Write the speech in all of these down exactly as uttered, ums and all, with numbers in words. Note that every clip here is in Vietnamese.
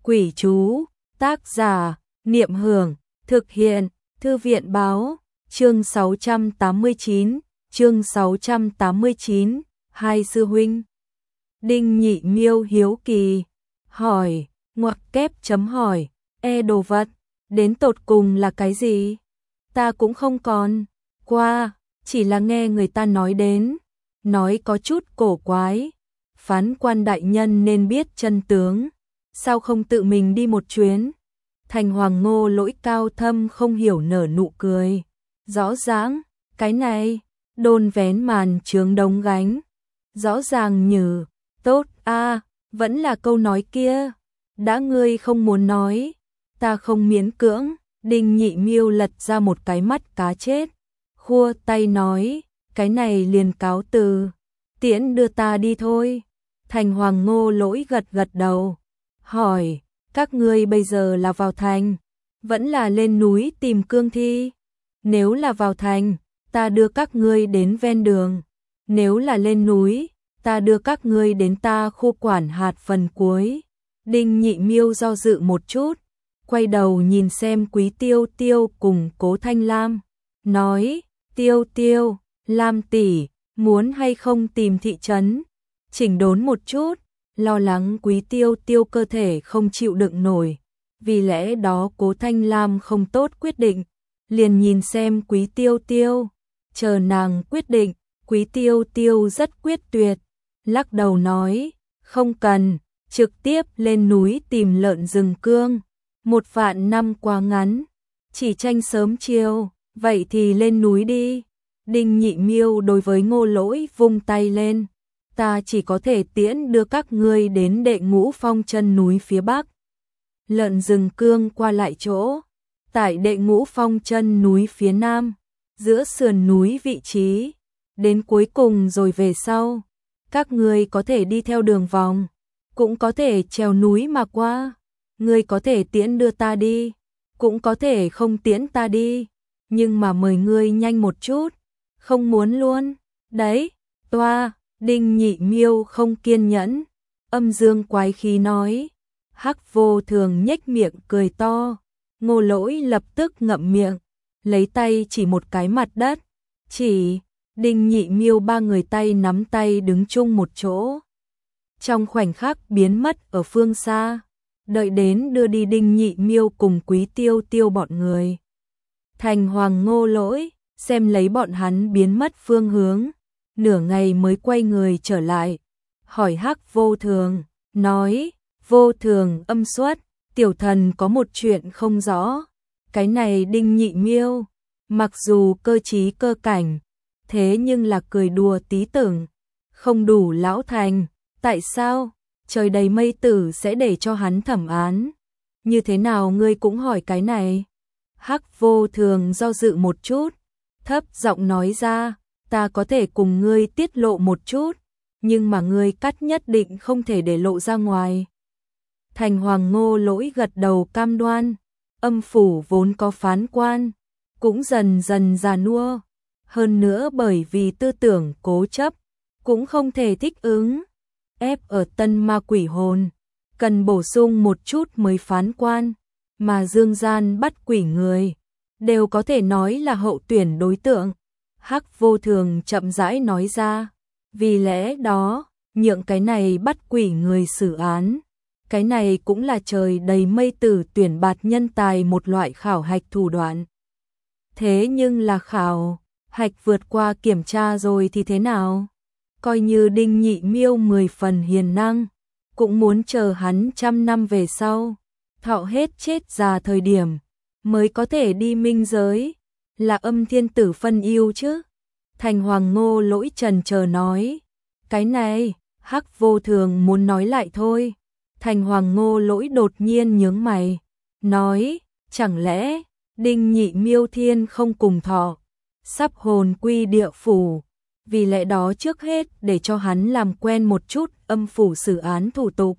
Quỷ chú, tác giả, Niệm Hưởng, thực hiện, Thư viện báo, chương sáu trăm tám mươi chín, chương sáu trăm tám mươi chín, hai sư huynh. Đinh Nhị Miêu hiếu kỳ, hỏi, ngoặc kép chấm hỏi, e đồ vật, đến tột cùng là cái gì? Ta cũng không còn, qua, chỉ là nghe người ta nói đến, nói có chút cổ quái, phán quan đại nhân nên biết chân tướng, sao không tự mình đi một chuyến? Thành Hoàng Ngô Lỗi cao thâm không hiểu nở nụ cười, rõ ràng, cái này, đôn vén màn chướng đống gánh, rõ ràng như, tốt a, vẫn là câu nói kia, đã ngươi không muốn nói, ta không miễn cưỡng. Đinh Nhị Miêu lật ra một cái mắt cá chết, khua tay nói, cái này liền cáo từ, tiễn đưa ta đi thôi. Thành Hoàng Ngô Lỗi gật gật đầu, hỏi, các ngươi bây giờ là vào thành, vẫn là lên núi tìm cương thi? Nếu là vào thành, ta đưa các ngươi đến ven đường, nếu là lên núi, ta đưa các ngươi đến ta khu quản hạt phần cuối. Đinh Nhị Miêu do dự một chút, quay đầu nhìn xem Quý Tiêu Tiêu cùng Cố Thanh Lam, nói, Tiêu Tiêu, Lam tỷ, muốn hay không tìm thị trấn, chỉnh đốn một chút, lo lắng Quý Tiêu Tiêu cơ thể không chịu đựng nổi, vì lẽ đó Cố Thanh Lam không tốt quyết định, liền nhìn xem Quý Tiêu Tiêu, chờ nàng quyết định. Quý Tiêu Tiêu rất quyết tuyệt, lắc đầu nói, không cần, trực tiếp lên núi tìm lợn rừng cương. Một vạn năm quá ngắn, chỉ tranh sớm chiều, vậy thì lên núi đi. Đinh Nhị Miêu đối với Ngô Lỗi vung tay lên, ta chỉ có thể tiễn đưa các ngươi đến Đệ Ngũ Phong chân núi phía bắc. Lợn rừng cương qua lại chỗ, tại Đệ Ngũ Phong chân núi phía nam, giữa sườn núi vị trí, đến cuối cùng rồi về sau, các ngươi có thể đi theo đường vòng, cũng có thể trèo núi mà qua. Ngươi có thể tiễn đưa ta đi, cũng có thể không tiễn ta đi, nhưng mà mời ngươi nhanh một chút, không muốn luôn. Đấy, toa, Đinh Nhị Miêu không kiên nhẫn, âm dương quái khí nói. Hắc Vô Thường nhếch miệng cười to, Ngô Lỗi lập tức ngậm miệng, lấy tay chỉ một cái mặt đất, chỉ. Đinh Nhị Miêu ba người tay nắm tay đứng chung một chỗ, trong khoảnh khắc biến mất ở phương xa. Đợi đến đưa đi Đinh Nhị Miêu cùng Quý Tiêu Tiêu bọn người. Thành Hoàng Ngô Lỗi, xem lấy bọn hắn biến mất phương hướng, nửa ngày mới quay người trở lại, hỏi Hắc Vô Thường, nói, Vô Thường âm xuất, tiểu thần có một chuyện không rõ, cái này Đinh Nhị Miêu, mặc dù cơ trí cơ cảnh, thế nhưng là cười đùa tí tưởng, không đủ lão thành, tại sao? Trời đầy mây tử sẽ để cho hắn thẩm án. Như thế nào ngươi cũng hỏi cái này? Hắc Vô Thường do dự một chút, thấp giọng nói ra, ta có thể cùng ngươi tiết lộ một chút, nhưng mà ngươi cắt nhất định không thể để lộ ra ngoài. Thành Hoàng Ngô Lỗi gật đầu cam đoan, âm phủ vốn có phán quan, cũng dần dần già nua, hơn nữa bởi vì tư tưởng cố chấp, cũng không thể thích ứng. Ép ở Tân Ma Quỷ Hồn, cần bổ sung một chút mới phán quan, mà dương gian bắt quỷ người, đều có thể nói là hậu tuyển đối tượng. Hắc Vô Thường chậm rãi nói ra, vì lẽ đó, nhượng cái này bắt quỷ người xử án, cái này cũng là trời đầy mây tử tuyển bạt nhân tài một loại khảo hạch thủ đoạn. Thế nhưng là khảo hạch vượt qua kiểm tra rồi thì thế nào? Coi như Đinh Nhị Miêu mười phần hiền năng, cũng muốn chờ hắn trăm năm về sau, thọ hết chết già thời điểm, mới có thể đi minh giới, là âm thiên tử phân yêu chứ. Thành Hoàng Ngô Lỗi trần chờ nói, cái này, Hắc Vô Thường muốn nói lại thôi. Thành Hoàng Ngô Lỗi đột nhiên nhướng mày, nói, chẳng lẽ, Đinh Nhị Miêu thiên không cùng thọ, sắp hồn quy địa phủ. Vì lẽ đó trước hết để cho hắn làm quen một chút âm phủ xử án thủ tục.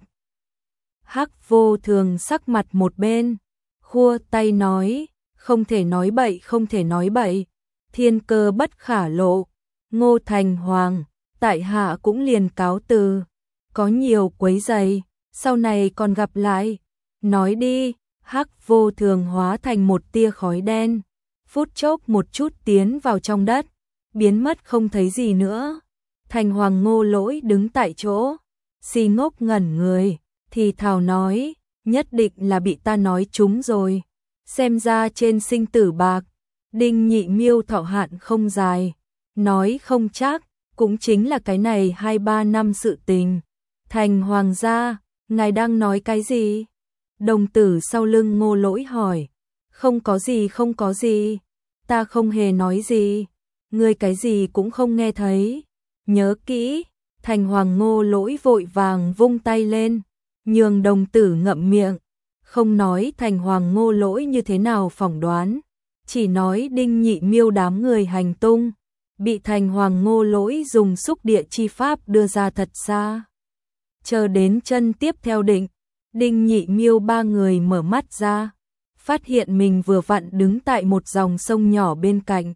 Hắc Vô Thường sắc mặt một bên, khua tay nói, không thể nói bậy không thể nói bậy, thiên cơ bất khả lộ, Ngô Thành Hoàng, tại hạ cũng liền cáo từ, có nhiều quấy rầy, sau này còn gặp lại. nói đi. Hắc vô thường hóa thành một tia khói đen, phút chốc một chút tiến vào trong đất, biến mất không thấy gì nữa. Thành Hoàng Ngô Lỗi đứng tại chỗ, si ngốc ngẩn người, thì thào nói, nhất định là bị ta nói trúng rồi. Xem ra trên sinh tử bạc, Đinh Nhị Miêu thọ hạn không dài, nói không chắc, cũng chính là cái này hai ba năm sự tình. Thành Hoàng gia, ngài đang nói cái gì? Đồng tử sau lưng Ngô Lỗi hỏi. Không có gì không có gì, ta không hề nói gì, ngươi cái gì cũng không nghe thấy. Nhớ kỹ. Thành Hoàng Ngô Lỗi vội vàng vung tay lên, nhường đồng tử ngậm miệng, không nói Thành Hoàng Ngô Lỗi như thế nào phỏng đoán, chỉ nói Đinh Nhị Miêu đám người hành tung, bị Thành Hoàng Ngô Lỗi dùng xúc địa chi pháp đưa ra thật xa. Chờ đến chân tiếp theo định, Đinh Nhị Miêu ba người mở mắt ra, phát hiện mình vừa vặn đứng tại một dòng sông nhỏ bên cạnh.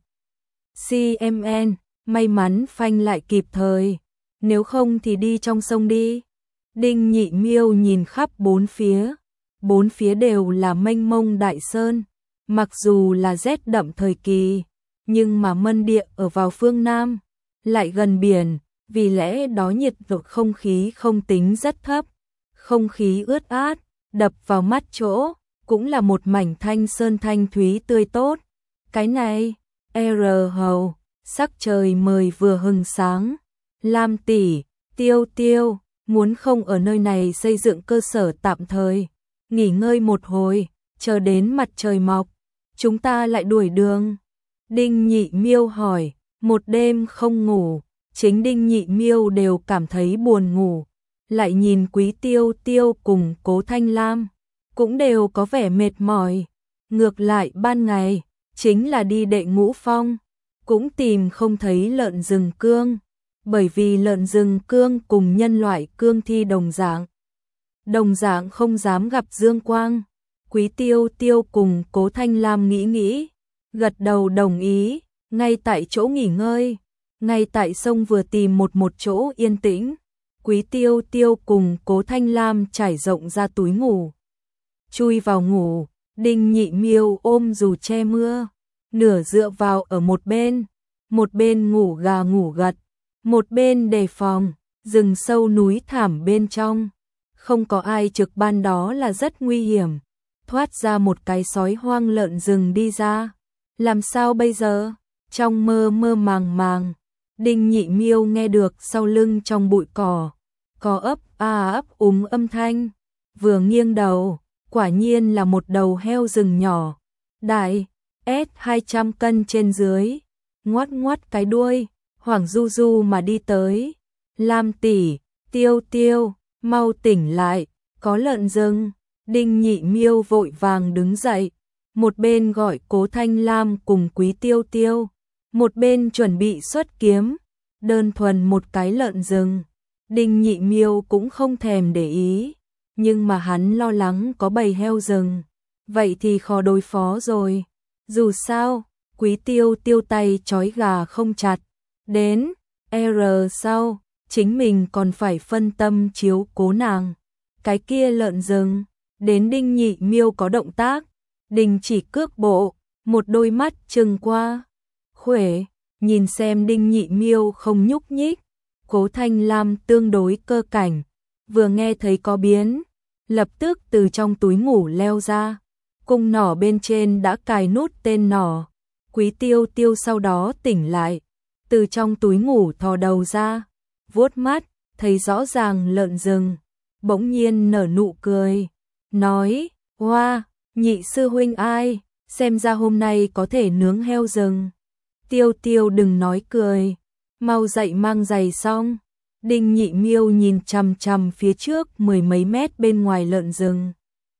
xê em en, may mắn phanh lại kịp thời, nếu không thì đi trong sông đi. Đinh Nhị Miêu nhìn khắp bốn phía, bốn phía đều là mênh mông đại sơn, mặc dù là rét đậm thời kỳ, nhưng mà Mân Địa ở vào phương Nam, lại gần biển, vì lẽ đó nhiệt độ không khí không tính rất thấp, không khí ướt át, đập vào mắt chỗ, cũng là một mảnh thanh sơn thanh thúy tươi tốt. Cái này, R hầu, sắc trời mời vừa hừng sáng, Lam tỷ, Tiêu Tiêu, muốn không ở nơi này xây dựng cơ sở tạm thời, nghỉ ngơi một hồi, chờ đến mặt trời mọc, chúng ta lại đuổi đường. Đinh Nhị Miêu hỏi, một đêm không ngủ, chính Đinh Nhị Miêu đều cảm thấy buồn ngủ, lại nhìn Quý Tiêu Tiêu cùng Cố Thanh Lam, cũng đều có vẻ mệt mỏi. Ngược lại ban ngày, chính là đi Đệ Ngũ Phong, cũng tìm không thấy lợn rừng cương, bởi vì lợn rừng cương cùng nhân loại cương thi đồng dạng. Đồng dạng không dám gặp dương quang. Quý Tiêu Tiêu cùng Cố Thanh Lam nghĩ nghĩ, gật đầu đồng ý, ngay tại chỗ nghỉ ngơi, ngay tại sông vừa tìm một một chỗ yên tĩnh. Quý Tiêu Tiêu cùng Cố Thanh Lam trải rộng ra túi ngủ, chui vào ngủ. Đinh Nhị Miêu ôm dù che mưa, nửa dựa vào ở một bên, một bên ngủ gà ngủ gật, một bên đề phòng, rừng sâu núi thảm bên trong, không có ai trực ban đó là rất nguy hiểm. Thoát ra một cái sói hoang lợn rừng đi ra, làm sao bây giờ? Trong mơ mơ màng màng, Đinh Nhị Miêu nghe được sau lưng trong bụi cỏ, có ấp a ấp úng âm thanh, vừa nghiêng đầu, quả nhiên là một đầu heo rừng nhỏ, đại, S hai trăm cân trên dưới, ngoắt ngoắt cái đuôi, hoảng du du mà đi tới. Lam tỷ, Tiêu Tiêu, mau tỉnh lại, có lợn rừng. Đinh Nhị Miêu vội vàng đứng dậy, một bên gọi Cố Thanh Lam cùng Quý Tiêu Tiêu, một bên chuẩn bị xuất kiếm. Đơn thuần một cái lợn rừng, Đinh Nhị Miêu cũng không thèm để ý, nhưng mà hắn lo lắng có bầy heo rừng, vậy thì khó đối phó rồi. Dù sao, Quý Tiêu Tiêu tay trói gà không chặt, đến R sau, chính mình còn phải phân tâm chiếu cố nàng. Cái kia lợn rừng, đến Đinh Nhị Miêu có động tác, đình chỉ cước bộ, một đôi mắt trừng qua. Khuể, nhìn xem Đinh Nhị Miêu không nhúc nhích, Cố Thanh Lam tương đối cơ cảnh, vừa nghe thấy có biến, lập tức từ trong túi ngủ leo ra, cung nỏ bên trên đã cài nút tên nỏ. Quý Tiêu Tiêu sau đó tỉnh lại, từ trong túi ngủ thò đầu ra, vuốt mắt, thấy rõ ràng lợn rừng, bỗng nhiên nở nụ cười, nói, hoa, Nhị sư huynh ai, xem ra hôm nay có thể nướng heo rừng. Tiêu Tiêu đừng nói cười, mau dậy mang giày xong. Đinh Nhị Miêu nhìn chằm chằm phía trước mười mấy mét bên ngoài lợn rừng,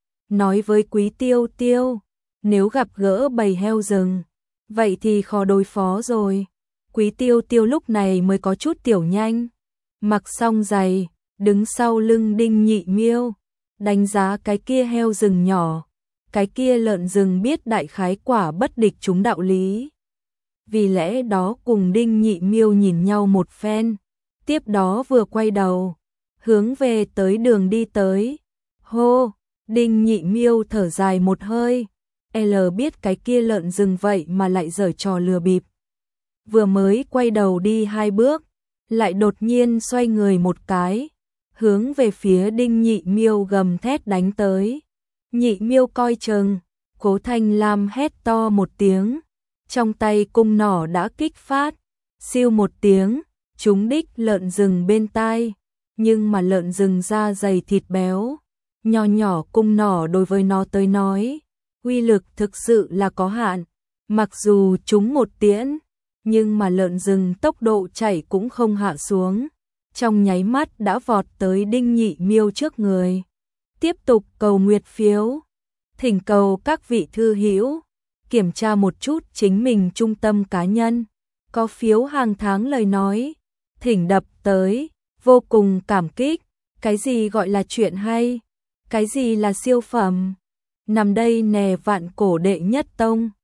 nói với Quý Tiêu Tiêu, nếu gặp gỡ bầy heo rừng, vậy thì khó đối phó rồi. Quý Tiêu Tiêu lúc này mới có chút tiểu nhanh, mặc xong giày, đứng sau lưng Đinh Nhị Miêu, đánh giá cái kia heo rừng nhỏ, cái kia lợn rừng biết đại khái quả bất địch chúng đạo lý. Vì lẽ đó cùng Đinh Nhị Miêu nhìn nhau một phen, tiếp đó vừa quay đầu, hướng về tới đường đi tới. Hô, Đinh Nhị Miêu thở dài một hơi, L biết cái kia lợn rừng vậy mà lại giở trò lừa bịp. Vừa mới quay đầu đi hai bước, lại đột nhiên xoay người một cái, hướng về phía Đinh Nhị Miêu gầm thét đánh tới. Nhị Miêu coi chừng, Cố Thanh Lam hét to một tiếng, trong tay cung nỏ đã kích phát, siêu một tiếng, trúng đích lợn rừng bên tai, nhưng mà lợn rừng da dày thịt béo, nho nhỏ cung nỏ đối với nó tới nói, uy lực thực sự là có hạn, mặc dù trúng một tiễn, nhưng mà lợn rừng tốc độ chạy cũng không hạ xuống, trong nháy mắt đã vọt tới Đinh Nhị Miêu trước người. Tiếp tục cầu nguyệt phiếu, thỉnh cầu các vị thư hữu kiểm tra một chút chính mình trung tâm cá nhân, có phiếu hàng tháng lời nói, thỉnh đập tới, vô cùng cảm kích. Cái gì gọi là chuyện hay, cái gì là siêu phẩm, nằm đây nè Vạn Cổ đệ nhất tông.